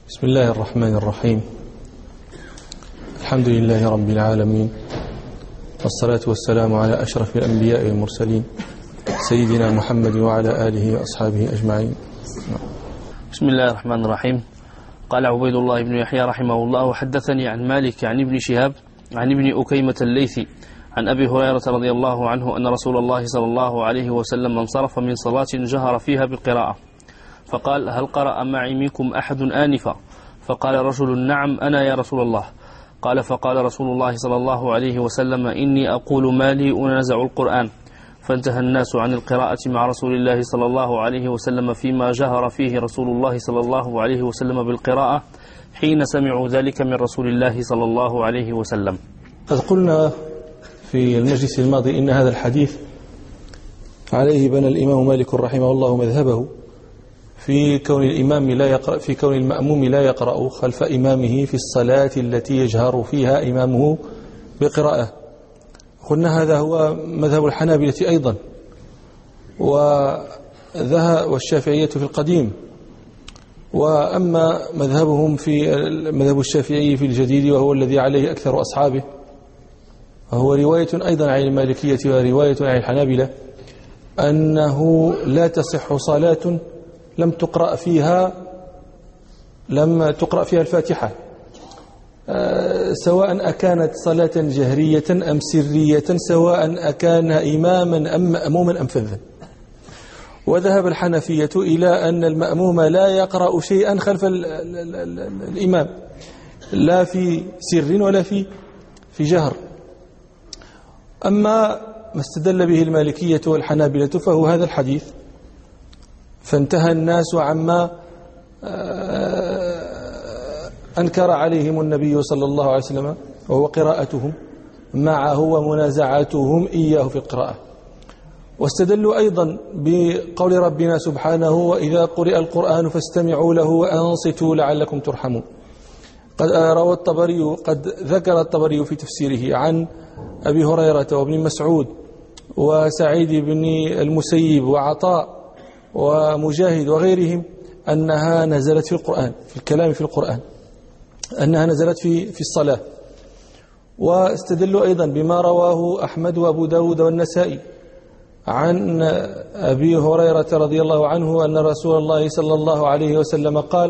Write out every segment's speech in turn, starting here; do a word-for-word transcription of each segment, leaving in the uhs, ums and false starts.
بسم الله الرحمن الرحيم. الحمد لله رب العالمين، والصلاة والسلام على أشرف الأنبياء والمرسلين سيدنا محمد وعلى آله وأصحابه أجمعين. بسم الله الرحمن الرحيم. قال عبيد الله بن يحيى رحمه الله: حدثني عن مالك عن ابن شهاب عن ابن أكيمة الليثي عن أبي هريرة رضي الله عنه أن رسول الله صلى الله عليه وسلم انصرف من صلاة جهر فيها بالقراءة، فقال: هل قرأ معي منكم أحد آنفا؟ فقال رجل: نعم أنا يا رسول الله. قال: فقال رسول الله صلى الله عليه وسلم: إني أقول ما لي أنازع القرآن. فانتهى الناس عن القراءة مع رسول الله صلى الله عليه وسلم فيما جهر فيه رسول الله صلى الله عليه وسلم بالقراءة حين سمعوا ذلك من رسول الله صلى الله عليه وسلم. قد قلنا في المجلس الماضي إن هذا الحديث عليه بنى الإمام مالك رحمه الله مذهبه في كون الإمام لا يقرأ في كون المأموم لا يقرأ خلف إمامه في الصلاة التي يجهر فيها إمامه بقراءة. قلنا هذا هو مذهب الحنابلة أيضا، وذهب والشافعية في القديم. وأما مذهبهم في مذهب الشافعي في الجديد وهو الذي عليه أكثر أصحابه، وهو رواية أيضا عن المالكية ورواية عن الحنابلة، أنه لا تصح صلاة لم تقرأ فيها لم تقرأ فيها الفاتحة، سواء أكانت صلاة جهرية أم سرية، سواء أكان إماما أم مأموما أم فذا. وذهب الحنفية إلى أن المأموم لا يقرأ شيئا خلف الإمام، لا في سر ولا في في جهر. أما ما استدل به المالكية والحنابلة فهو هذا الحديث: فانتهى الناس عما أنكر عليهم النبي صلى الله عليه وسلم، وهو قراءتهم معه ومنازعاتهم إياه في القراءة. واستدلوا أيضا بقول ربنا سبحانه: وإذا قرئ القرآن فاستمعوا له وأنصتوا لعلكم ترحمون. قد روى الطبري قد ذكر الطبري في تفسيره عن أبي هريرة وابن مسعود وسعيد بن المسيب وعطاء ومجاهد وغيرهم أنها نزلت في القرآن، في الكلام في القرآن، أنها نزلت في في الصلاة. واستدلوا أيضا بما رواه أحمد وأبو داود والنسائي عن أبي هريرة رضي الله عنه أن رسول الله صلى الله عليه وسلم قال: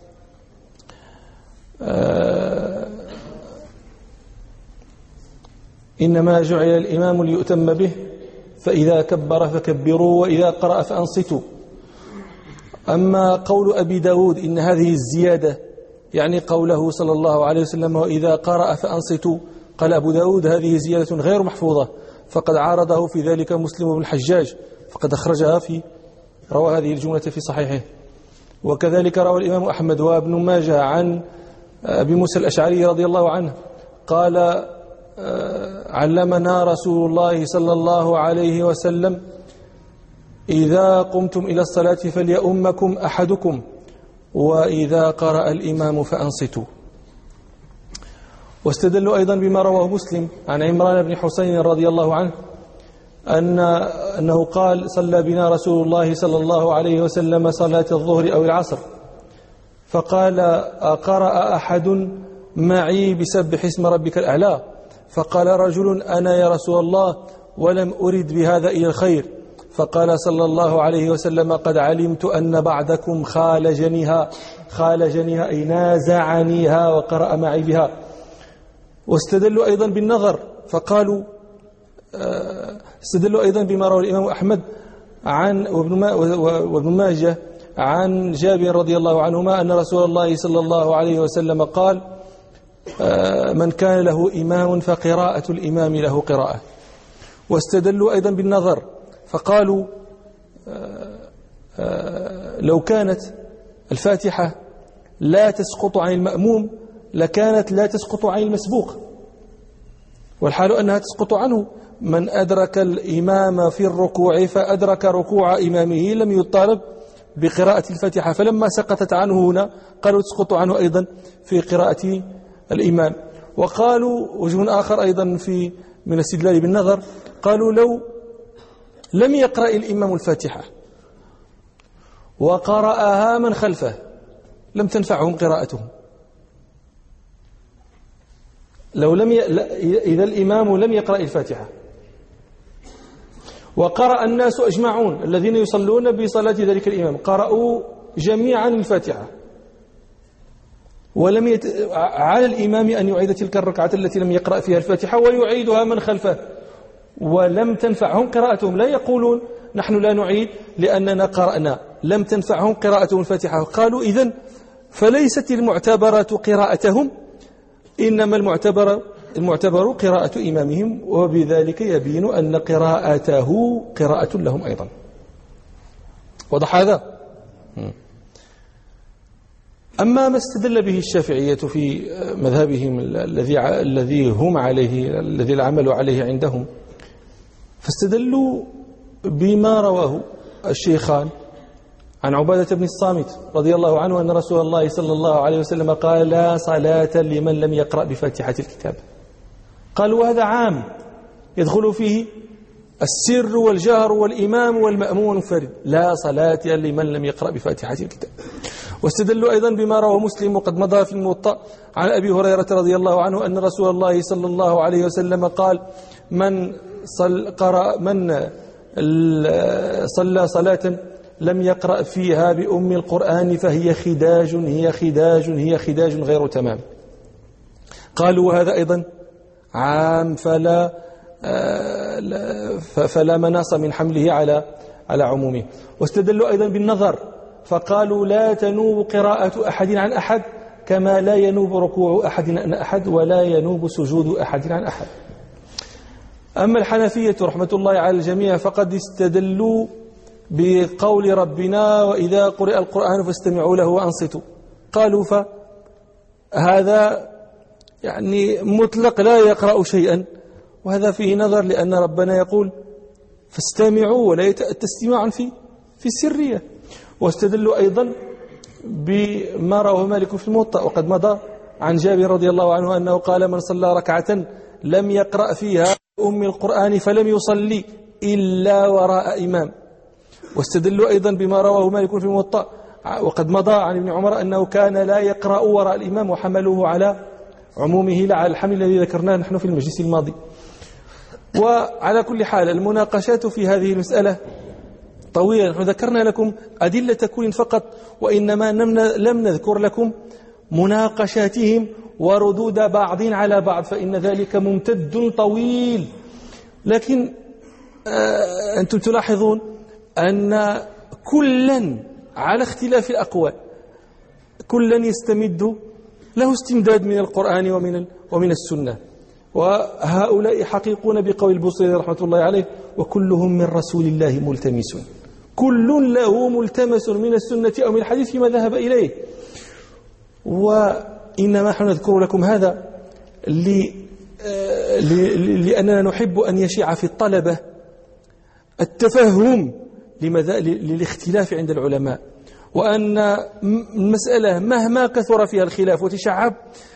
إنما جعل الإمام ليؤتم به، فإذا كبر فكبروا وإذا قرأ فأنصتوا. أما قول أبي داود إن هذه الزيادة يعني قوله صلى الله عليه وسلم: وإذا قرأ فأنصتوا، قال أبو داود: هذه زيادة غير محفوظة، فقد عارضه في ذلك مسلم بن الحجاج، فقد أخرجها في روى هذه الجملة في صحيحه. وكذلك روى الإمام أحمد وابن ماجه عن أبي موسى الأشعري رضي الله عنه قال: علمنا رسول الله صلى الله عليه وسلم: إذا قمتم إلى الصلاة فليؤمكم أحدكم، وإذا قرأ الإمام فأنصتوا. واستدلوا أيضا بما رواه مسلم عن عمران بن حسين رضي الله عنه أن أنه قال: صلى بنا رسول الله صلى الله عليه وسلم صلاة الظهر أو العصر، فقال: أقرأ أحد معي بسبح اسم ربك الأعلى؟ فقال رجل: أنا يا رسول الله، ولم أرد بهذا إلى الخير. فقال صلى الله عليه وسلم: قد علمت أن بعضكم خالجنيها خالجنيها أي نازعنيها وقرأ معي بها. واستدلوا أيضا بالنظر، فقالوا استدلوا أيضا بما روى الإمام أحمد عن وابن ماجه عن جابر رضي الله عنهما أن رسول الله صلى الله عليه وسلم قال: من كان له إمام فقراءة الإمام له قراءة. واستدلوا أيضا بالنظر، فقالوا لو كانت الفاتحة لا تسقط عن المأموم لكانت لا تسقط عن المسبوق، والحال أنها تسقط عنه. من أدرك الإمام في الركوع فأدرك ركوع إمامه لم يطالب بقراءة الفاتحة، فلما سقطت عنه هنا قالوا تسقط عنه أيضا في قراءة الإمام. وقالوا وجه آخر أيضا في من الاستدلال بالنظر، قالوا لو لم يقرأ الإمام الفاتحة وقرأها من خلفه لم تنفعهم قراءتهم. لو لم ي... إذا الإمام لم يقرأ الفاتحة وقرأ الناس أجمعون الذين يصلون بصلاة ذلك الإمام قرأوا جميعا الفاتحة ولم يت... على الإمام أن يعيد تلك الركعة التي لم يقرأ فيها الفاتحة ويعيدها من خلفه، ولم تنفعهم قراءتهم. لا يقولون نحن لا نعيد لأننا قرأنا، لم تنفعهم قراءتهم الفاتحة. قالوا إذن فليست المعتبرة قراءتهم، إنما المعتبر المعتبر قراءة إمامهم، وبذلك يبين أن قراءته قراءة لهم أيضا. وضح هذا؟ أما ما استدل به الشافعية في مذهبهم الذي الذي هم عليه الذي العمل عليه عندهم، فاستدلوا بما رواه الشيخان عن عبادة بن الصامت رضي الله عنه أن رسول الله صلى الله عليه وسلم قال: لا صلاة لمن لم يقرأ بفاتحة الكتاب. قالوا هذا عام يدخل فيه السر والجهر والإمام والمأموم والمنفرد، لا صلاة لمن لم يقرأ بفاتحة الكتاب. واستدلوا أيضا بما رواه مسلم وقد مضى في الموطأ عن أبي هريرة رضي الله عنه أن رسول الله صلى الله عليه وسلم قال: من صل قرأ من صلى صلاة لم يقرأ فيها بأم القرآن فهي خداج هي خداج هي خداج غير تمام. قالوا وهذا أيضا عام فلا فلا مناص من حمله على على عمومه. واستدلوا أيضا بالنظر فقالوا: لا تنوب قراءة أحد عن أحد كما لا ينوب ركوع أحد عن أحد ولا ينوب سجود أحد عن أحد. أما الحنفية رحمة الله على الجميع فقد استدلوا بقول ربنا: وإذا قرئ القرآن فاستمعوا له وأنصتوا. قالوا فهذا يعني مطلق لا يقرأ شيئا، وهذا فيه نظر لأن ربنا يقول فاستمعوا ولا يتأتى استماع في في السرية. واستدلوا أيضا بما رواه مالك في الموطأ وقد مضى عن جابر رضي الله عنه أنه قال: من صلى ركعة لم يقرأ فيها أم القرآن فلم يصلي إلا وراء إمام. واستدلوا أيضا بما رواه مالك في الموطأ وقد مضى عن ابن عمر أنه كان لا يقرأ وراء الإمام، وحملوه على عمومه لا على الحمل الذي ذكرناه نحن في المجلس الماضي. وعلى كل حال المناقشات في هذه المسألة طويلة. نحن ذكرنا لكم أدلة كل فقط، وإنما لم نذكر لكم مناقشاتهم وردود بعض على بعض، فإن ذلك ممتد طويل. لكن آه أنتم تلاحظون أن كلا على اختلاف الأقوال كلا يستمد له استمداد من القرآن ومن ومن السنة، وهؤلاء حقيقون بقول البوصيري رحمة الله عليه: وكلهم من رسول الله ملتمس. كل له ملتمس من السنة أو من الحديث فيما ذهب إليه. وإنما نحن نذكر لكم هذا لأننا نحب أن يشيع في الطلبة التفهم للاختلاف عند العلماء، وأن المسألة مهما كثر فيها الخلاف وتشعب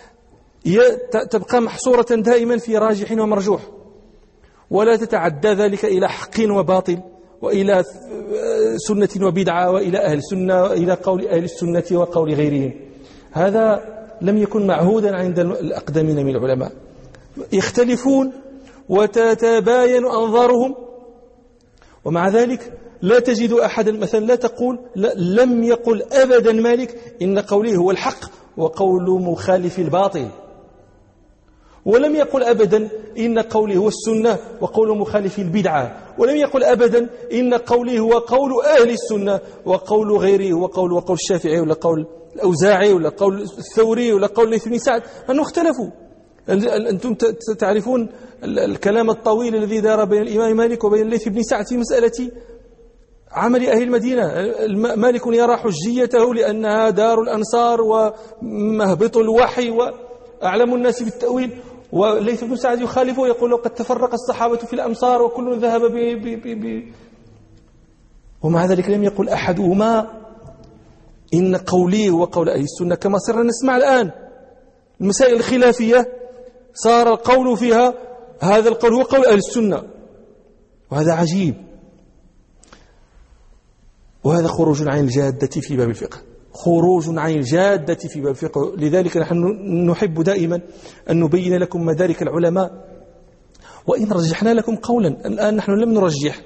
تبقى محصورة دائما في راجح ومرجوح، ولا تتعدى ذلك إلى حق وباطل وإلى سنة وبدعة وإلى أهل السنة وإلى قول أهل السنة وقول غيرهم. هذا لم يكن معهودا عند الأقدمين من العلماء. يختلفون وتتباين أنظارهم، ومع ذلك لا تجد أحدا مثلا لا تقول لا لم يقل أبدا مالك إن قوله هو الحق وقول مخالف الباطل، ولم يقل أبدا إن قوله هو السنة وقول مخالف البدعة، ولم يقل أبدا إن قوله هو قول أهل السنة وقول غيره وقول وقول الشافعي ولا قول الأوزاعي ولا قول الثوري ولا قول الليث بن سعد. أنهم اختلفوا. أنتم تعرفون الكلام الطويل الذي دار بين الإمام مالك وبين الليث بن سعد في مسألة عمل أهل المدينة. مالك يرى حجيته لأنها دار الأنصار ومهبط الوحي وأعلم الناس بالتأويل، والليث بن سعد يخالفه يقول قد تفرق الصحابة في الأمصار وكل ذهب ب ب ب ب ومع ذلك لم يقل أحدهما إن قولي هو قول أهل السنة، كما صرنا نسمع الآن المسائل الخلافية صار القول فيها هذا القول هو قول أهل السنة، وهذا عجيب، وهذا خروج عن الجادة في باب الفقه. خروج عن الجادة في باب الفقه. لذلك نحن نحب دائما أن نبين لكم مدارك العلماء، وإن رجحنا لكم قولا. الآن نحن لم نرجح،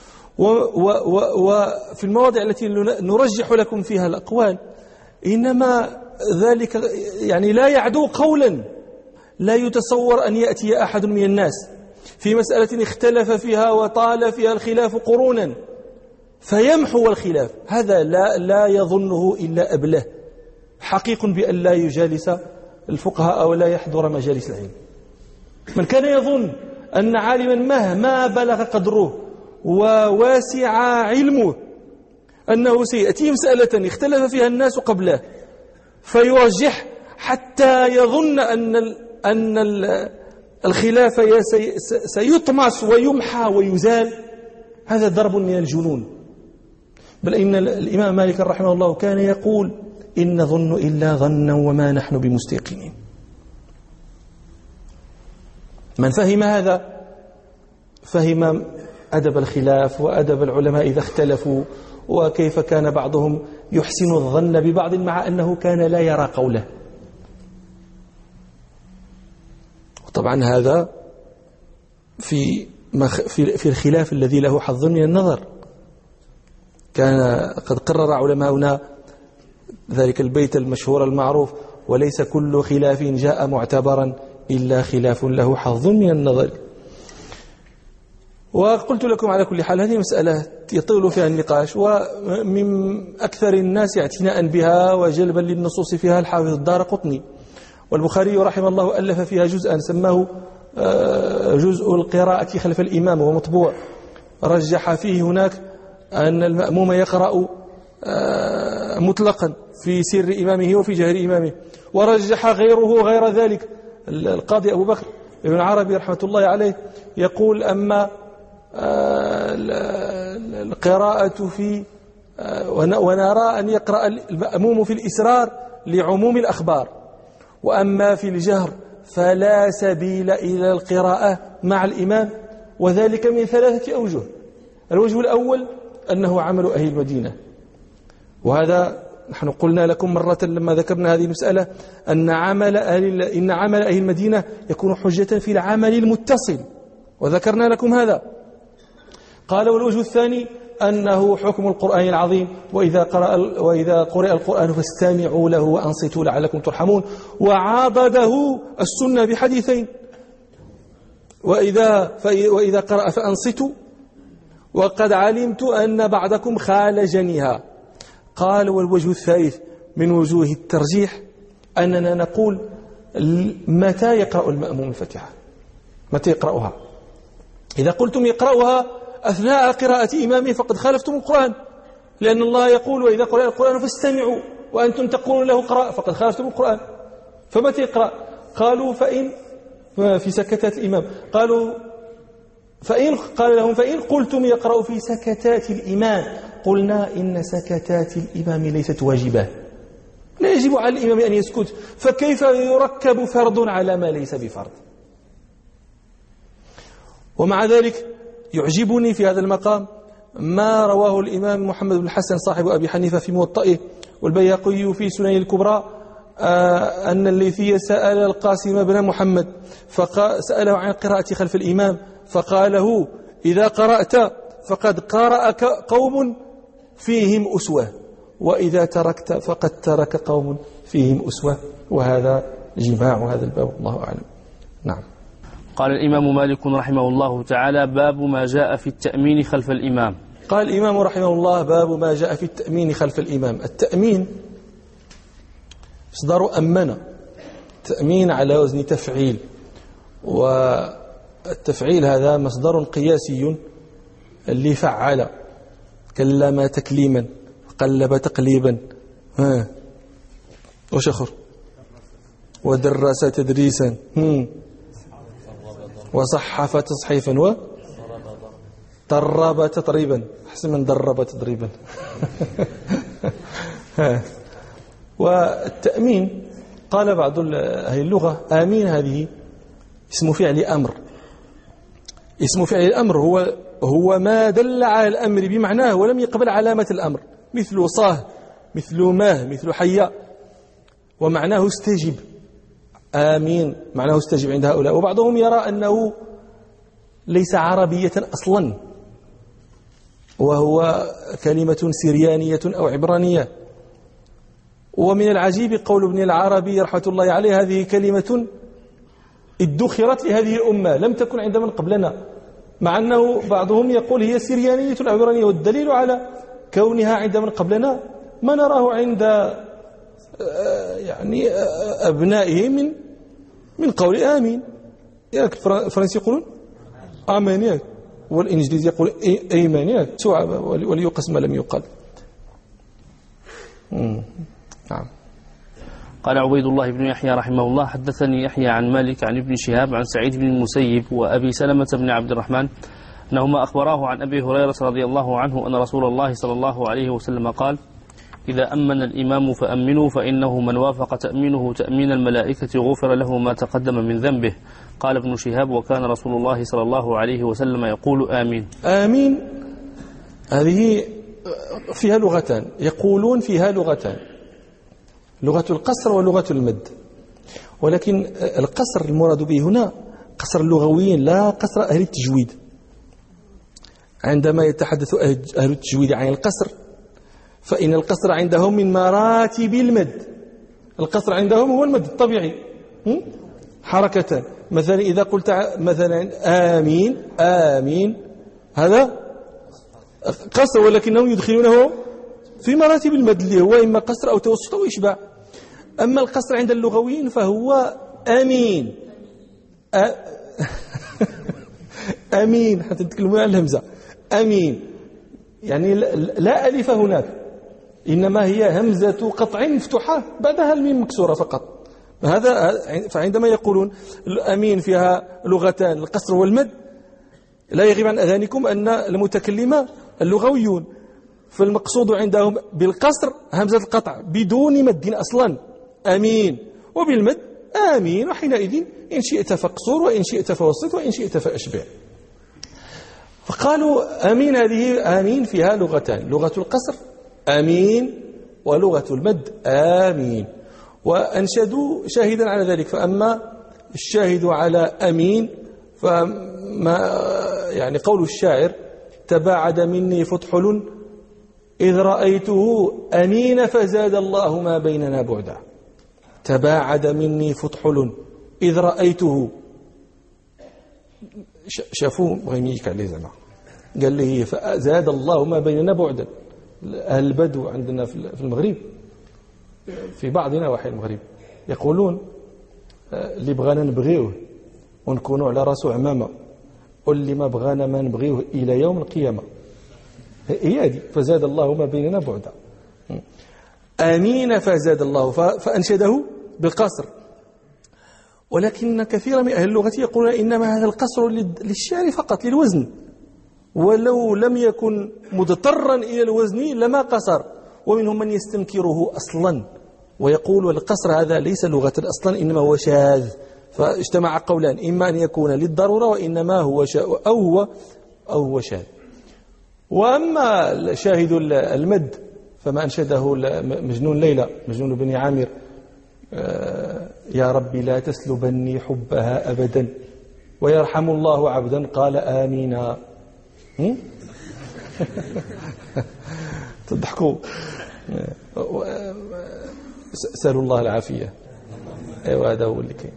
وفي المواضع التي نرجح لكم فيها الأقوال إنما ذلك يعني لا يعدو قولا. لا يتصور أن يأتي أحد من الناس في مسألة اختلف فيها وطال فيها الخلاف قرونا فيمحو الخلاف، هذا لا لا يظنه إلا أبله، حقيق بأن لا يجالس الفقهاء أو لا يحضر مجالس العلم. من كان يظن أن عالما مهما بلغ قدره وواسع علمه أنه سيأتي مسألة اختلف فيها الناس قبله فيرجح حتى يظن أن أن الخلاف سيطمس ويمحى ويزال، هذا ضرب من الجنون. بل إن الإمام مالك رحمه الله كان يقول إن نظن إلا ظنا وما نحن بمستيقنين. من فهم هذا فهم أدب الخلاف وأدب العلماء إذا اختلفوا، وكيف كان بعضهم يحسن الظن ببعض مع أنه كان لا يرى قوله. طبعا هذا في في الخلاف الذي له حظ من النظر. كان قد قرر علماؤنا ذلك البيت المشهور المعروف: وليس كل خلاف جاء معتبرا إلا خلاف له حظ من النظر. وقلت لكم على كل حال هذه مسألة يطول فيها النقاش، ومن أكثر الناس اعتناء بها وجلبا للنصوص فيها الحافظ الدارقطني، والبخاري رحمه الله ألف فيها جزءا سماه جزء القراءة خلف الإمام، وهو مطبوع. رجح فيه هناك أن المأموم يقرأ مطلقا في سر إمامه وفي جهر إمامه، ورجح غيره غير ذلك. القاضي أبو بكر ابن عربي رحمة الله عليه يقول: أما القراءة في ونرى أن يقرأ المأموم في الإسرار لعموم الأخبار، وأما في الجهر فلا سبيل إلى القراءة مع الإمام، وذلك من ثلاثة أوجه. الوجه الأول أنه عمل أهل المدينة، وهذا نحن قلنا لكم مرة لما ذكرنا هذه المسألة أن عمل أهل إن عمل أهل المدينة يكون حجة في العمل المتصل، وذكرنا لكم هذا. قال: والوجه الثاني أنه حكم القرآن العظيم: وإذا قرأ وإذا قرئ القرآن فاستمعوا له وأنصتوا لعلكم ترحمون. وعاضده السنة بحديثين: وإذا وإذا قرأ فأنصتوا وقد علمت أن بعضكم خالجنيها. قال: والوجه الثالث من وجوه الترجيح أننا نقول: متى يقرأ المأموم الفاتحة؟ متى يقرأها؟ إذا قلتم يقرأها أثناء قراءة إمامه فقد خالفتم القرآن، لأن الله يقول: وإذا قرأ القرآن فاستمعوا، وأنتم تقولون له قراء، فقد خالفتم القرآن. فمتى يقرأ؟ قالوا: فإن في سكتات الإمام. قالوا: فإن قال لهم: فإن قلتم يقرأ في سكتات الإمام، قلنا إن سكتات الإمام ليست واجبة، لا يجب على الإمام أن يسكت، فكيف يركب فرض على ما ليس بفرض؟ ومع ذلك يعجبني في هذا المقام ما رواه الإمام محمد بن الحسن صاحب أبي حنيفة في موطئه، والبيهقي في سنن الكبرى، آه أن الليثي سأل القاسم بن محمد فسأله عن القراءة خلف الإمام، فقال له: إذا قرأت فقد قرأك قوم فيهم أسوة، وإذا تركت فقد ترك قوم فيهم أسوة. وهذا جماع هذا الباب، الله أعلم. نعم. قال الإمام مالك رحمه الله تعالى: باب ما جاء في التأمين خلف الإمام. قال الإمام رحمه الله: باب ما جاء في التأمين خلف الإمام. التأمين مصدر أمن، تأمين على وزن تفعيل، والتفعيل هذا مصدر قياسي اللي فعل، كلم تكليما، قلب تقليبا، ها وشخر، ودرس تدريسا، هم وصحف تصحيفا، وطرب تطريبا. أحسن من درب تضريبا. والتأمين قال بعض أهل اللغة: آمين هذه اسم فعل أمر. اسم فعل الأمر هو هو ما دل على الأمر بمعناه ولم يقبل علامة الأمر، مثل صاه مثل ماه مثل حيا، ومعناه استجب. آمين معناه استجب عند هؤلاء. وبعضهم يرى أنه ليس عربية أصلا، وهو كلمة سريانية أو عبرانية. ومن العجيب قول ابن العربي رحمة الله عليه: هذه كلمة ادخرت لهذه الأمة، لم تكن عند من قبلنا، مع أنه بعضهم يقول هي سريانية أو عبرانية. والدليل على كونها عند من قبلنا ما نراه عند يعني أبنائه من من قول آمين. الفرنسي يقولون آمين، والإنجليزي يقول أيمان، وليقسم ما لم يقال. نعم. قال عبيد الله بن يحيى رحمه الله: حدثني يحيى عن مالك عن ابن شهاب عن سعيد بن المسيب وأبي سلمة بن عبد الرحمن أنهما أخبراه عن أبي هريرة رضي الله عنه أن رسول الله صلى الله عليه وسلم قال: إذا أمن الإمام فأمنوا، فإنه من وافق تأمينه تأمين الملائكة غفر له ما تقدم من ذنبه. قال ابن شهاب: وكان رسول الله صلى الله عليه وسلم يقول آمين. آمين هذه فيها لغتان، يقولون فيها لغتان، لغة القصر ولغة المد. ولكن القصر المراد به هنا قصر اللغويين لا قصر أهل التجويد. عندما يتحدث أهل التجويد عن القصر فإن القصر عندهم من مراتب المد. القصر عندهم هو المد الطبيعي، حركتان. مثلا إذا قلت مثلا آمين آمين هذا قصر، ولكنهم يدخلونه في مراتب المد اللي هو إما قصر أو توسط أو إشباع. أما القصر عند اللغويين فهو أمين أ... أمين حتى تتكلمون عن الهمزة. أمين يعني لا ألف هناك، إنما هي همزة قطع مفتوحة بعدها الميم مكسورة فقط. هذا فعندما يقولون الأمين فيها لغتان القصر والمد، لا يغيب عن أذهانكم أن المتكلمة اللغويون، فالمقصود عندهم بالقصر همزة القطع بدون مد أصلا أمين، وبالمد آمين، وحينئذ إن شئت فاقصر وإن شئت فوسط وإن شئت فأشبع. فقالوا آمين هذه آمين فيها لغتان، لغة القصر آمين ولغة المد آمين. وأنشدوا شاهدا على ذلك. فأما الشاهد على أمين فما يعني قول الشاعر: تباعد مني فتحل إذ رأيته أمين فزاد الله ما بيننا بعدا. تباعد مني فتحل إذ رأيته، شافوه غيميك عليه زمان، قال لي فزاد الله ما بيننا بعدا. أهل البدو عندنا في المغرب، في بعض نواحي المغرب، يقولون اللي بغانا نبغيوه ونكونوا على راسه عمامة، واللي ما بغانا ما نبغيوه إلى يوم القيامة. هي هذه فزاد الله ما بيننا بعدا. آمين فزاد الله، فأنشده بالقصر. ولكن كثير من أهل اللغة يقولون إنما هذا القصر للشعر فقط، للوزن، ولو لم يكن مضطرا إلى الوزن لما قصر. ومنهم من يستنكره أصلا ويقول القصر هذا ليس لغة أصلا، إنما هو شاذ. فاجتمع قولان: إما أن يكون للضرورة وإنما هو شاذ، أو هو أو هو شاذ. وأما شاهد المد فما أنشده مجنون ليلى، مجنون بن عامر: يا ربي لا تسلبني حبها أبدا ويرحم الله عبدا قال آمين. تضحكوا، سألوا الله العافية. أيوة هذا هو اللي كاين.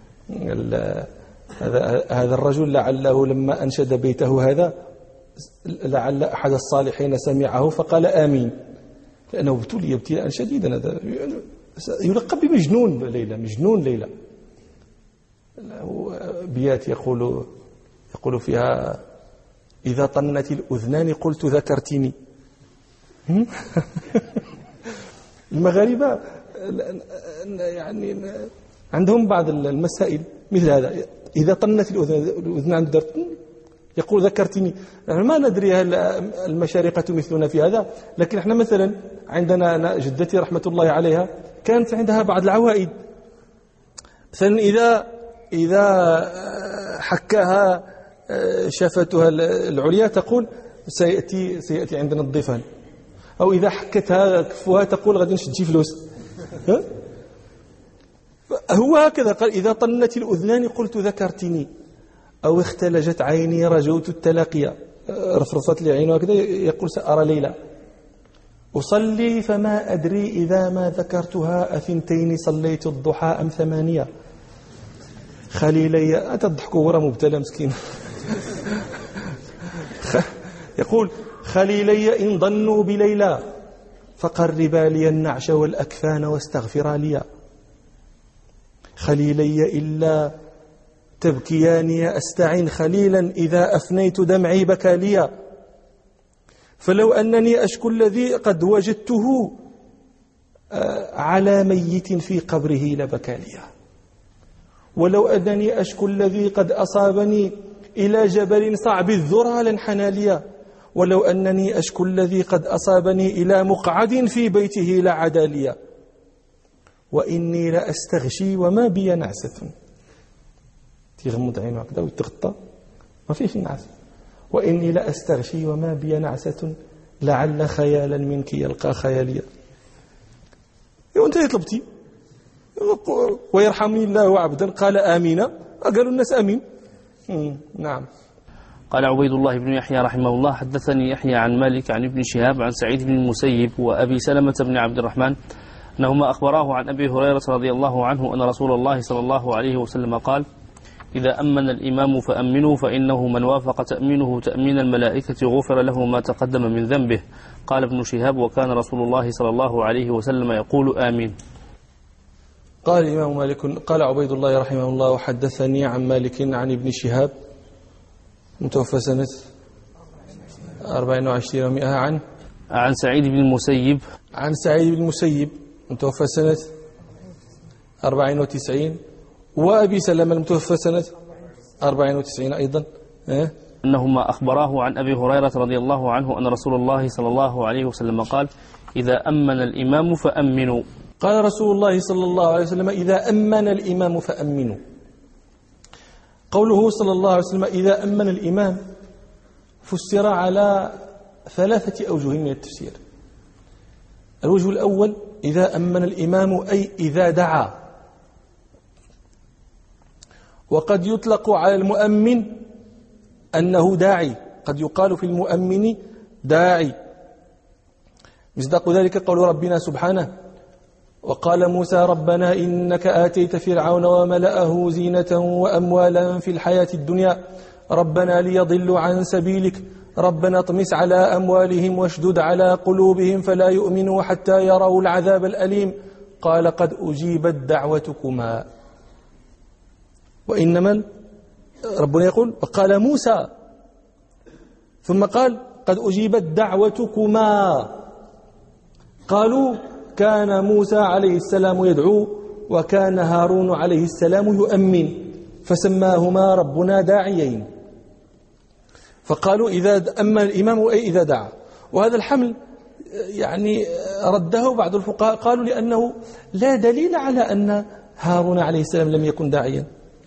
هذا هذا الرجل لعله لما أنشد بيته هذا لعل أحد الصالحين سمعه فقال آمين، لأنه ابتلي ابتلاء شديدا. هذا يلقب بمجنون ليلى، مجنون ليلى. بيات يقول يقول فيها: إذا طنت الأذنان قلت ذكرتني. المغاربة يعني عندهم بعض المسائل مثل هذا: إذا طنت الأذنان يقول ذكرتني. يعني ما ندري هل المشارقة مثلنا في هذا، لكن احنا مثلا عندنا جدتي رحمة الله عليها كانت عندها بعض العوائد، مثلا إذا إذا حكاها شفتها العليا تقول سيأتي سيأتي عندنا الضيفان. أو إذا حكتها كفوها تقول غادي نشد شي فلوس. ها؟ هو هكذا قال إذا طنت الأذنان قلت ذكرتني أو اختلجت عيني رجوت التلاقيا، رفرفت لي عينه هكذا يقول سأرى ليلى. أصلي فما أدري إذا ما ذكرتها أثنتين صليت الضحى أم ثمانية. خليلي أتضحكوا ورا مبتلى مسكين. يقول خليلي إن ظنوا بليلى فقربا لي النعش والأكفان واستغفرا لي. خليلي إلا تبكياني أستعين خليلا إذا أفنيت دمعي بكى لي. فلو أنني أشكو الذي قد وجدته على ميت في قبره لبكى لي. ولو أنني أشكو الذي قد أصابني إلى جبل صعب الذرى لانحنى لي. ولو أنني أشكو الذي قد أصابني إلى مقعد في بيته لعدا لي. وإني لأستغشي وما بي نعسة. تغمض عينه هكذا وتغطى ما فيش نعس. وإني لأستغشي وما بي نعسة لعل خيالا منك يلقى خياليا. وانت طلبتي ويرحمني الله عبدا قال آمين، قالوا الناس آمين. نعم. قال عبيد الله بن يحيى رحمه الله حدثني يحيى عن مالك عن ابن شهاب عن سعيد بن المسيب وأبي سلمة بن عبد الرحمن أنهما أخبراه عن أبي هريرة رضي الله عنه أن رسول الله صلى الله عليه وسلم قال إذا أمن الإمام فأمنوا فإنه من وافق تأمينه تأمين الملائكة غفر له ما تقدم من ذنبه. قال ابن شهاب وكان رسول الله صلى الله عليه وسلم يقول آمين. قال الإمام مالك قال عبيد الله رحمه الله وحدثني عن مالك عن ابن شهاب متوفى سنة أربعين وعشرين ومئة عن عن سعيد بن المسيب عن سعيد بن المسيب متوفى سنة أربعين وتسعين وأبي سلمة المتوفى سنة أربعين وتسعين أيضا. أه؟ أنهما أخبراه عن أبي هريرة رضي الله عنه أن رسول الله صلى الله عليه وسلم قال إذا أمن الإمام فأمنوا. قال رسول الله صلى الله عليه وسلم إذا أمن الإمام فأمنوا. قوله صلى الله عليه وسلم إذا أمن الإمام فسر على ثلاثة أوجه من التفسير. الوجه الأول إذا أمن الإمام أي إذا دعا، وقد يطلق على المؤمن أنه داعي، قد يقال في المؤمن داعي. مصداق ذلك قول ربنا سبحانه وقال موسى ربنا إنك آتيت فرعون وملأه زينة وأموالا في الحياة الدنيا ربنا ليضلوا عن سبيلك ربنا اطمس على أموالهم واشدد على قلوبهم فلا يؤمنوا حتى يروا العذاب الأليم قال قد أجيبت دعوتكما. وإنما ربنا يقول وقال موسى ثم قال قد أجيبت دعوتكما. قالوا كان موسى عليه السلام يدعو وكان هارون عليه السلام يؤمن فسماهما ربنا داعيين. فقالوا إذا أما الإمام أي إذا دعا. وهذا الحمل يعني رده بعض الفقهاء قالوا لأنه لا دليل على أن هارون عليه السلام لم يكن داعيا،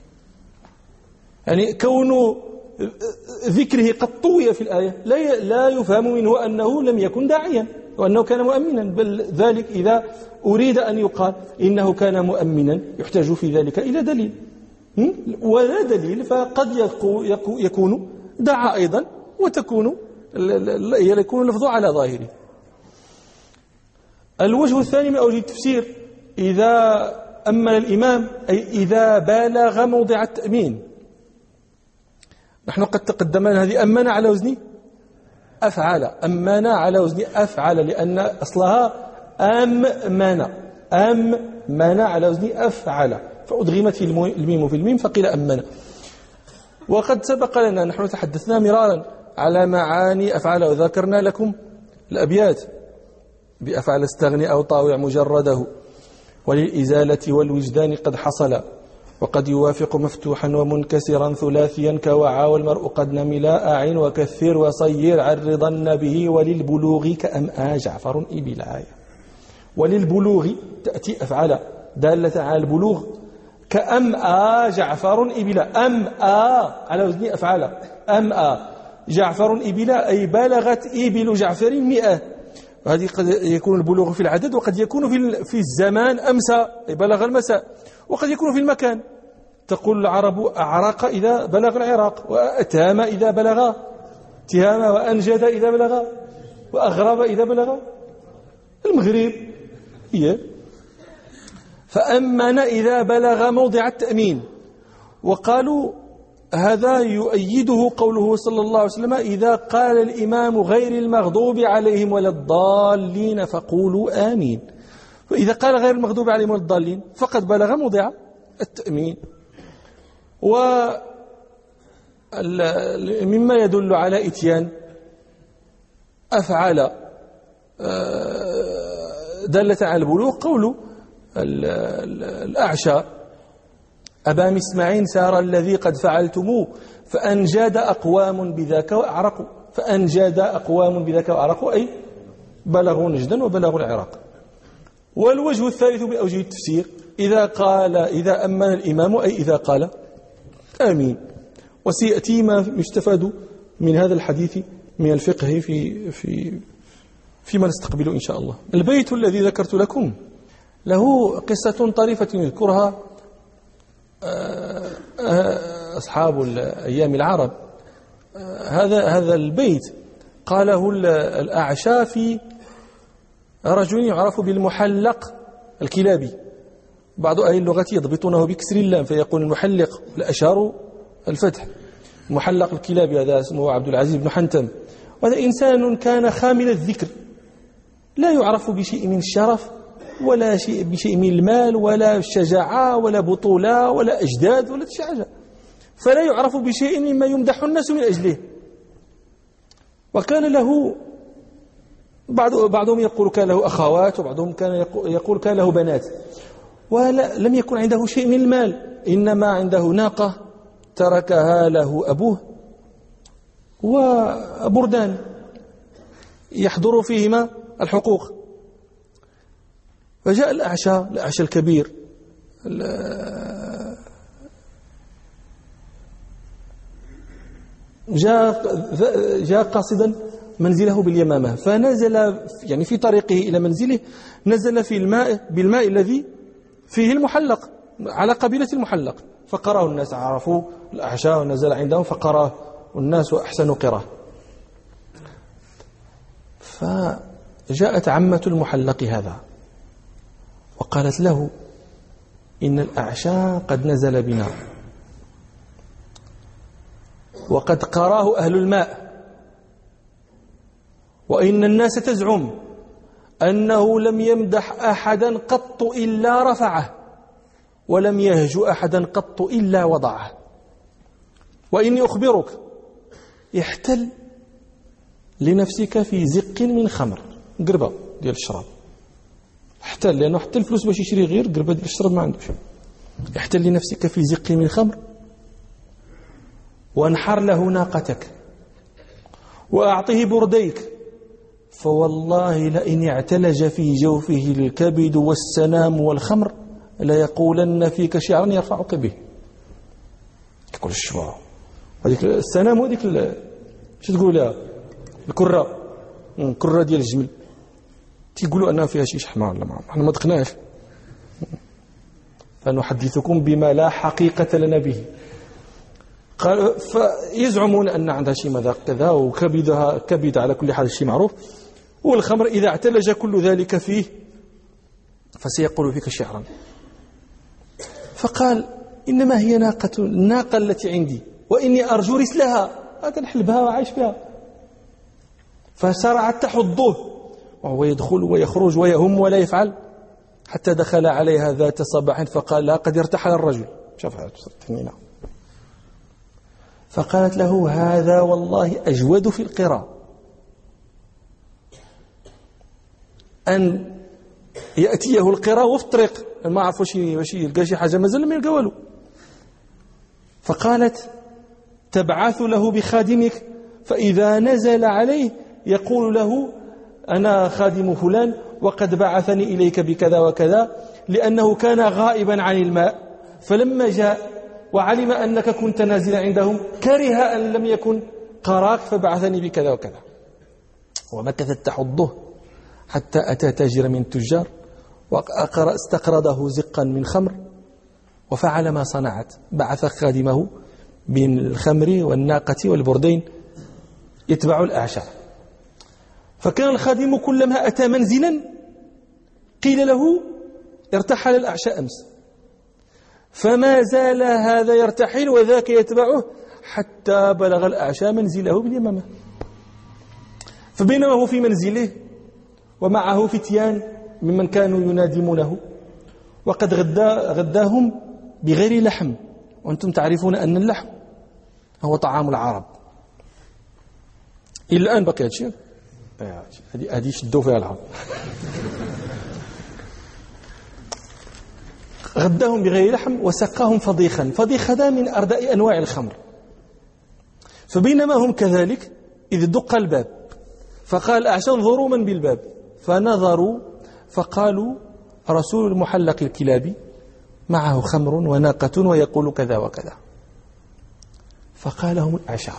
يعني كون ذكره قد طوي في الآية لا لا يفهم منه أنه لم يكن داعيا وأنه كان مؤمنا، بل ذلك إذا أريد أن يقال إنه كان مؤمنا يحتاج في ذلك إلى دليل، ولا دليل فقد يكون دعا أيضا وتكون يكون اللفظ على ظاهره. الوجه الثاني من أوجه التفسير إذا أمن الإمام أي إذا بالغ موضع التأمين. نحن قد تقدمنا هذه أمن على وزن أفعل، أمن على وزن أفعل لأن أصلها أمن أمن على وزن أفعل فأدغمت في الميم في الميم فقيل أمن. وقد سبق لنا نحن تحدثنا مرارا على معاني أفعل وذكرنا لكم الأبيات بأفعل استغني أو طاوع مجرده وللإزالة والوجدان قد حصل وقد يوافق مفتوحا ومنكسرا ثلاثيا كوعى والمرء قد نملا أعين وكثر وصير عرضن به وللبلوغ كأمآ جعفر إبلايا. وللبلوغ تأتي أفعل دالة على البلوغ كأمآ جعفر إبلا أمآ على وزن أفعل أمآ جعفر إبلا أي بلغت إبل جعفر مئة هذه قد يكون البلوغ في العدد، وقد يكون في في الزمان أمسى بلغ المساء، وقد يكون في المكان. تقول العرب أعرق إذا بلغ العراق، وأتام إذا بلغ تهام، وأنجد إذا بلغ، وأغرب إذا بلغ المغرب. هي فأمن إذا بلغ موضع التأمين. وقالوا هذا يؤيده قوله صلى الله عليه وسلم: إذا قال الإمام غير المغضوب عليهم ولا الضالين فقولوا آمين. فإذا قال غير المغضوب عليهم ولا الضالين فقد بلغ موضع التأمين. ومما يدل على إتيان أفعال دالة على البلوغ قول الأعشى: أبا مسمع سار الذي قد فعلتموه فأنجاد أقوام بذاك وأعرقوا. فأنجاد أقوام بذاك وأعرقوا أي بلغوا نجدا وبلغوا العراق. والوجه الثالث من أوجه التفسير: إذا قال إذا أمن الإمام أي إذا قال آمين. وسيأتي ما يستفاد من هذا الحديث من الفقه في في فيما نستقبله إن شاء الله. البيت الذي ذكرت لكم له قصة طريفة يذكرها أصحاب الأيام العرب. هذا هذا البيت قاله الأعشى في رجل يعرف بالمحلق الكلابي. بعض أهل اللغة يضبطونه بكسر اللام فيقول المحلق، الأشار الفتح. المحلق الكلابي هذا اسمه عبد العزيز بن حنتم، وهذا إنسان كان خامل الذكر، لا يعرف بشيء من الشرف ولا شيء بشيء من المال ولا شجاعة ولا بطولة ولا أجداد ولا حاجة، فلا يعرف بشيء مما يمدح الناس من أجله. وكان له بعض بعضهم يقول كان له أخوات، وبعضهم كان يقول كان له بنات، ولم يكن عنده شيء من المال، إنما عنده ناقة تركها له أبوه وبردان يحضر فيهما الحقوق. فجاء الأعشى الأعشى الكبير جاء جاء قاصدا منزله باليمامة، فنزل يعني في طريقه إلى منزله نزل في الماء بالماء الذي فيه المحلق على قبيلة المحلق، فقرأه الناس، عرفوا الأعشى ونزل عندهم فقرأه الناس وأحسنوا قراءة. فجاءت عمة المحلق هذا وقالت له: إن الأعشى قد نزل بنا وقد قراه أهل الماء، وإن الناس تزعم أنه لم يمدح أحدا قط إلا رفعه، ولم يهجو أحدا قط إلا وضعه. وإني أخبرك: احتل لنفسك في زق من خمر، قربة ديال الشراب، احتل، لأنه حتى الفلوس باش يشري غير قربة ديال الشراب ما عندوش. احتل لنفسك في زق من خمر، وانحر له ناقتك، وأعطه برديك، فوالله لئن اعتلج في جوفه الكبد والسنام والخمر ليقولن فيك شعرا يرفعك به. تقول الشبع هذيك السنام وهذيك شو تقولها الكرة، الكرة ديال الجمل، تيقولوا أنها فيها شي شحمة ولا ما، احنا ما دقناش. فنحدثكم بما لا حقيقة لنا به. قال فيزعمون أن عندها شي مذاق كذا، وكبدها كبد على كل حال شيء معروف، والخمر إذا اعتلج كل ذلك فيه فسيقول فيك شعرا. فقال: إنما هي ناقة الناقة التي عندي، وإني أرجو رسلها، هذا نحلبها وعايش بها. فسرعت تحضه وهو يدخل ويخرج ويهم ولا يفعل، حتى دخل عليها ذات صباح فقال لها: قد ارتحل الرجل. شوفها تنينة. فقالت له: هذا والله أجود في القراء، أن يأتيه القراء وفي الطريق ما عرفوا شي واش يلقى شي حاجة مازال لم يلقى والو. فقالت: تبعث له بخادمك، فإذا نزل عليه يقول له: أنا خادم فلان وقد بعثني إليك بكذا وكذا، لأنه كان غائبا عن الماء، فلما جاء وعلم أنك كنت نازلا عندهم كره أن لم يكن قراك فبعثني بكذا وكذا. ومكثت تحضه حتى أتى تاجر من التجار واستقرضه زقا من خمر، وفعل ما صنعت، بعث خادمه بالخمر والناقة والبردين يتبع الأعشى. فكان الخادم كلما أتى منزلا قيل له ارتحل الأعشى أمس، فما زال هذا يرتحل وذاك يتبعه حتى بلغ الأعشى منزله باليمامة. فبينما هو في منزله ومعه فتيان ممن كانوا ينادمونه وقد غدا غداهم بغير لحم، وأنتم تعرفون أن اللحم هو طعام العرب إلى الآن بقي هذا الشيء، هذه شدوا فيها العرب. غداهم بغير لحم وسقاهم فضيخا، فضيخ هذا من أرداء أنواع الخمر. فبينما هم كذلك إذ دق الباب، فقال أعشى انظروا من بالباب، فنظروا فقالوا رسول المحلق الكلابي معه خمر وناقة ويقول كذا وكذا. فقال لهم الأعشى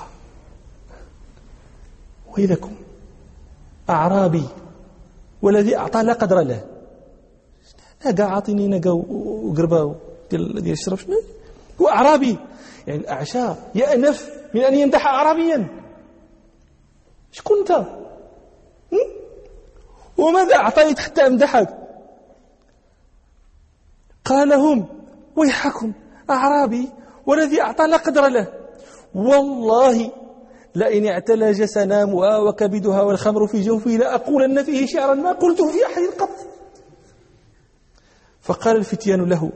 ويلكم أعرابي والذي أعطى لا قدر له، نقا عاطيني نقا وقربا ديال ديال الشرب، شنو هو أعرابي؟ يعني الأعشى يأنف من أن يمدح أعرابيا. شكون أنت؟ وماذا أعطيت حتى أمدحك؟ قال لهم ويحكم أعرابي والذي أعطى لا قدر له، والله لئن اعتلج سنامها وكبدها والخمر في جوفي لأقولن فيه شعرا ما قلته في أحد قط. فقال الفتيان له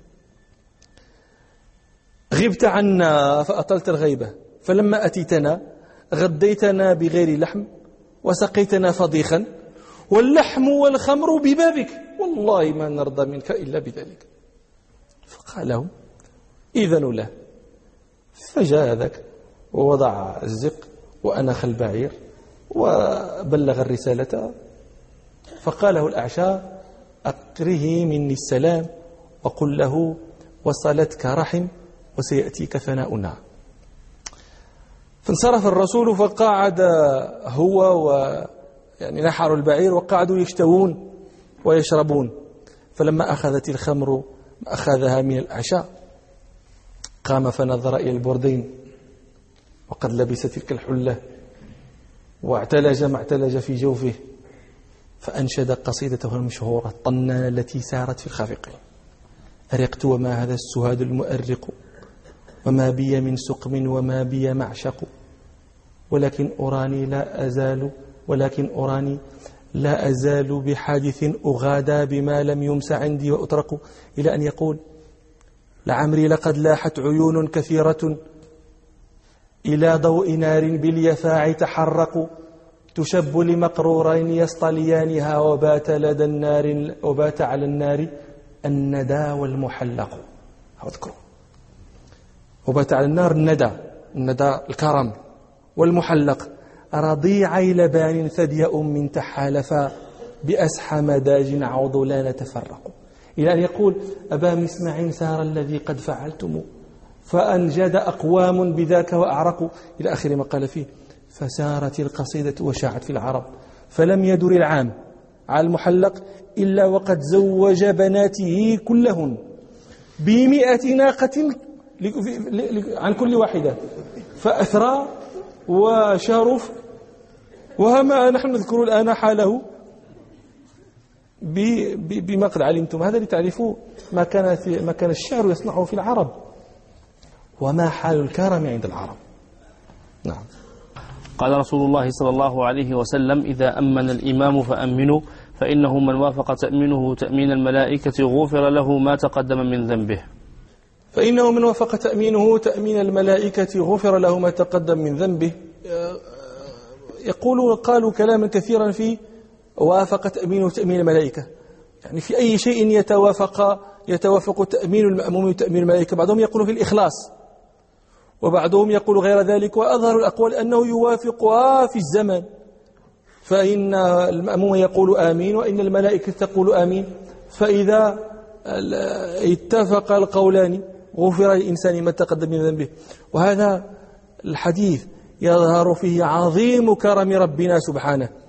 غبت عنا فأطلت الغيبة، فلما أتيتنا غديتنا بغير لحم وسقيتنا فضيخا واللحم والخمر ببابك، والله ما نرضى منك إلا بذلك. فقال لهم إذن له. فجاء ذاك ووضع الزق وأنخ البعير وبلغ الرسالة، فقال له الأعشى أقره مني السلام وقل له وصلتك رحم وسيأتيك ثناؤنا. فانصرف الرسول فقعد هو و يعني نحروا البعير وقعدوا يشتوون ويشربون. فلما أخذت الخمر أخذها من الأعشى قام فنظر إلى البردين وقد لبس تلك الحلة واعتلج ما اعتلج في جوفه، فأنشد قصيدته المشهورة الطنانة التي سارت في الخافقين: أرقت وما هذا السهاد المؤرق، وما بي من سقم وما بي معشق، ولكن أراني لا أزال ولكن أراني لا أزال بحادث أغادى بما لم يمس عندي وأطرق، إلى أن يقول: لعمري لقد لاحت عيون كثيرة إلى ضوء نار باليفاع تحرق، تشب لمقرورين يصطليانها وبات لدى النار وبات على النار الندى والمحلق. اذكروا وبات على النار الندى الندى الكرم والمحلق، رضيعي لبان ثدي أم تحالفا بأسحى مداج عوض لا نتفرق، إلى أن يقول: أبا مسمع سار الذي قد فعلتم فأنجد أقوام بذاك وأعرقوا، إلى آخر ما قال فيه. فسارت القصيدة وشاعت في العرب، فلم يدر العام على المحلق إلا وقد زوج بناته كلهن بمئة ناقة عن كل واحدة، فأثرى وشرف. وما نحن نذكر الآن حاله بما قد علمتم، هذا لتعرفوا ما كان في ما كان الشعر يصنعه في العرب وما حال الكرم عند العرب. نعم. قال رسول الله صلى الله عليه وسلم: إذا أمن الإمام فأمنوا، فإنه من وافق تأمينه تأمين الملائكة غفر له ما تقدم من ذنبه. فإنه من وافق تأمينه تأمين الملائكة غفر له ما تقدم من ذنبه. يقول قالوا كلاما كثيرا في وافق تأمينه تأمين الملائكة، يعني في أي شيء يتوافق يتوافق تأمين المأموم وتأمين الملائكة. بعضهم يقول في الإخلاص، وبعضهم يقول غير ذلك، وأظهر الأقوال أنه يوافقها في الزمن، فإن المأموم يقول آمين وإن الملائكة تقول آمين، فإذا اتفق القولان غفر للإنسان ما تقدم من ذنبه. وهذا الحديث يظهر فيه عظيم كرم ربنا سبحانه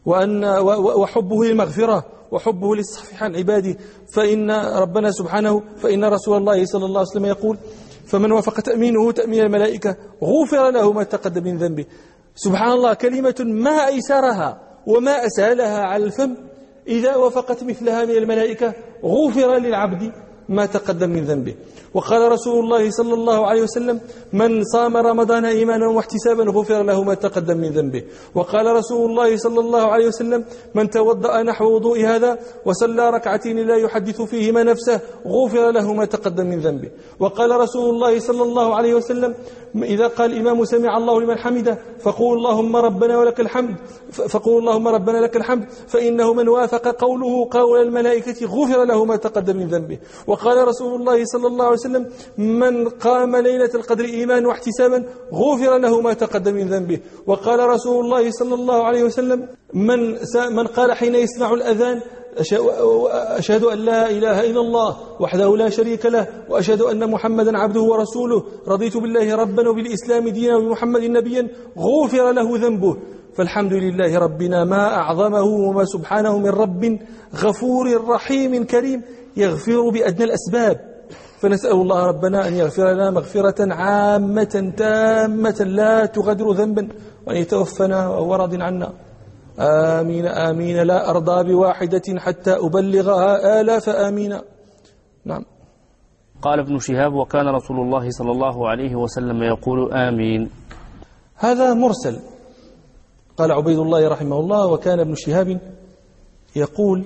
وأن وحبه للمغفرة وحبه للصفح عن عباده، فإن ربنا سبحانه فإن رسول الله صلى الله عليه وسلم يقول: فمن وافق تأمينه تأمين الملائكة غفر له ما تقدم من ذنبه. سبحان الله، كلمة ما أيسرها وما أسهلها على الفم، إذا وافقت مثلها من الملائكة غفر للعبد ما تقدم من ذنبه. وقال رسول الله صلى الله عليه وسلم: من صام رمضان إيمانا واحتسابا غفر له ما تقدم من ذنبه. وقال رسول الله صلى الله عليه وسلم: من توضأ نحو وضوء هذا وصلى ركعتين لا يحدث فيهما نفسه غفر له ما تقدم من ذنبه. وقال رسول الله صلى الله عليه وسلم: إذا قال الإمام سمع الله لمن حمده فقول اللهم ربنا ولك الحمد فقول اللهم ربنا لك الحمد فإنه من وافق قوله قول الملائكة غفر له ما تقدم من ذنبه. وقال رسول الله صلى الله عليه وسلم: من قام ليلة القدر إيمانا واحتسابا غفر له ما تقدم من ذنبه. وقال رسول الله صلى الله عليه وسلم: من من قال حين يسمع الأذان: أشهد أن لا إله إلا الله وحده لا شريك له وأشهد أن محمدا عبده ورسوله رضيت بالله ربا وبالإسلام دينا وبمحمد نبيا غفر له ذنبه. فالحمد لله ربنا ما أعظمه وما سبحانه من رب غفور رحيم كريم يغفر بأدنى الأسباب. فنسأل الله ربنا أن يغفر لنا مغفرة عامة تامة لا تغادر ذنبا، وأن يتوفنا وهو راض عنا. آمين آمين. لا أرضى بواحدة حتى أبلغها آلاف آمين. نعم. قال ابن شهاب: وكان رسول الله صلى الله عليه وسلم يقول آمين. هذا مرسل. قال عبيد الله رحمه الله: وكان ابن شهاب يقول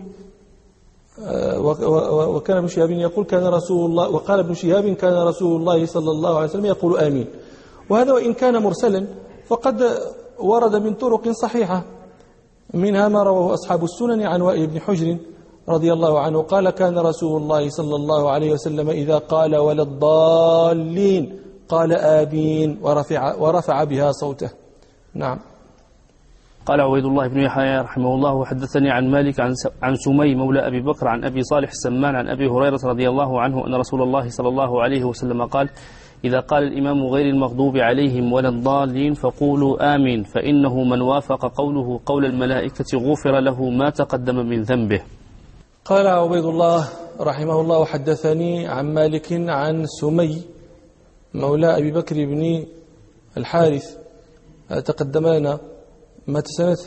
وكان ابن شهاب يقول كان رسول الله وقال ابن شهاب كان رسول الله صلى الله عليه وسلم يقول آمين. وهذا وإن كان مرسلا فقد ورد من طرق صحيحة، منها ما رواه أصحاب السنن عن وائل بن حجر رضي الله عنه قال: كان رسول الله صلى الله عليه وسلم إذا قال ولا الضالين قال آمين ورفع, ورفع بها صوته. نعم. قال عبيد الله بن يحيى رحمه الله: وحدثني عن مالك عن عن سمي مولى أبي بكر عن أبي صالح السمان عن أبي هريرة رضي الله عنه أن رسول الله صلى الله عليه وسلم قال: إذا قال الإمام غير المغضوب عليهم ولا الضالين فقولوا آمين فإنه من وافق قوله قول الملائكة غفر له ما تقدم من ذنبه. قال عبيد الله رحمه الله: وحدثني عن مالك عن سمي مولى أبي بكر بن الحارث تقدم لنا مات سنة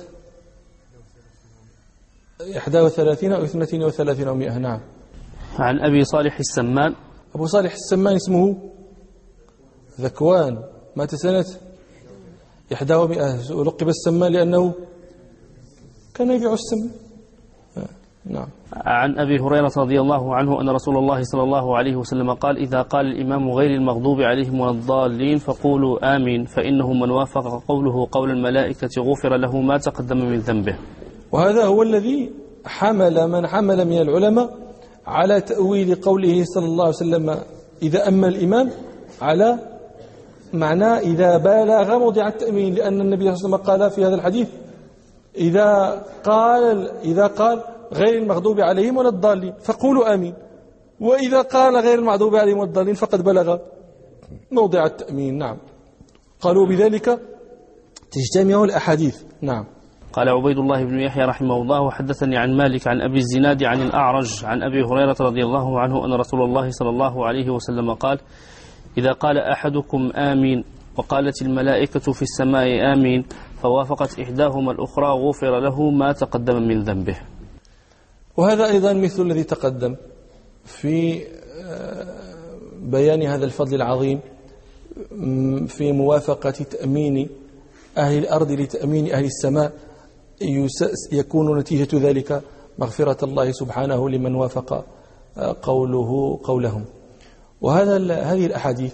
إحدى وثلاثين أو اثنتين وثلاثين ومئة. نعم. عن أبي صالح السمان. أبو صالح السمان اسمه ذكوان، مات سنة إحدى ومئة، ولقب السمان لأنه كان يبيع السم. نعم. عن أبي هريرة رضي الله عنه أن رسول الله صلى الله عليه وسلم قال: إذا قال الإمام غير المغضوب عليهم ولا الضالين فقولوا آمين فإنه من وافق قوله قول الملائكة غفر له ما تقدم من ذنبه. وهذا هو الذي حمل من حمل من العلماء على تأويل قوله صلى الله عليه وسلم إذا أما الإمام على معنى إذا بالغ موضع التأمين، لأن النبي صلى الله عليه وسلم قال في هذا الحديث: إذا قال إذا قال غير المغضوب عليهم ولا الضالين فقولوا آمين، وإذا قال غير المغضوب عليهم ولا الضالين فقد بلغ موضع التأمين. نعم. قالوا بذلك تجتمع الأحاديث. نعم. قال عبيد الله بن يحيى رحمه الله: وحدثني عن مالك عن أبي الزناد عن الأعرج عن أبي هريرة رضي الله عنه أن رسول الله صلى الله عليه وسلم قال: إذا قال أحدكم آمين وقالت الملائكة في السماء آمين فوافقت إحداهما الأخرى غفر له ما تقدم من ذنبه. وهذا أيضا مثل الذي تقدم في بيان هذا الفضل العظيم في موافقة تأمين أهل الأرض لتأمين أهل السماء، يكون نتيجة ذلك مغفرة الله سبحانه لمن وافق قوله قولهم. وهذا هذه الأحاديث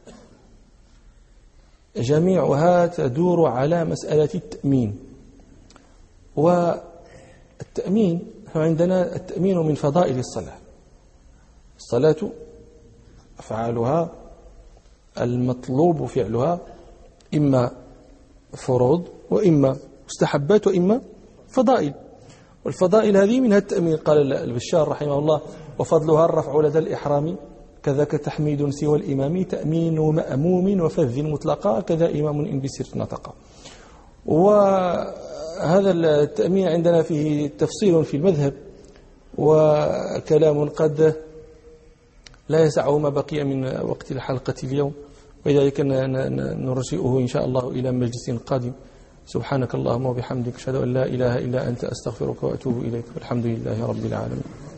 جميعها تدور على مسألة التأمين. والتأمين عندنا التأمين من فضائل الصلاة. الصلاة أفعالها المطلوب فعلها إما فروض وإما مستحبات وإما فضائل، والفضائل هذه منها التأمين. قال البشار رحمه الله: وفضلها الرفع لدى الإحرام كذاك تحميد سوى الإمام تأمين مأموم وفذ مطلقا كذا إمام إن بسر نطقا. وهذا التأمين عندنا فيه تفصيل في المذهب وكلام قد لا يسعه ما بقي من وقت الحلقة اليوم، ولذلك نرجئه إن شاء الله إلى مجلس قادم. سبحانك اللهم وبحمدك أشهد أن لا إله إلا أنت أستغفرك وأتوب إليك، والحمد لله رب العالمين.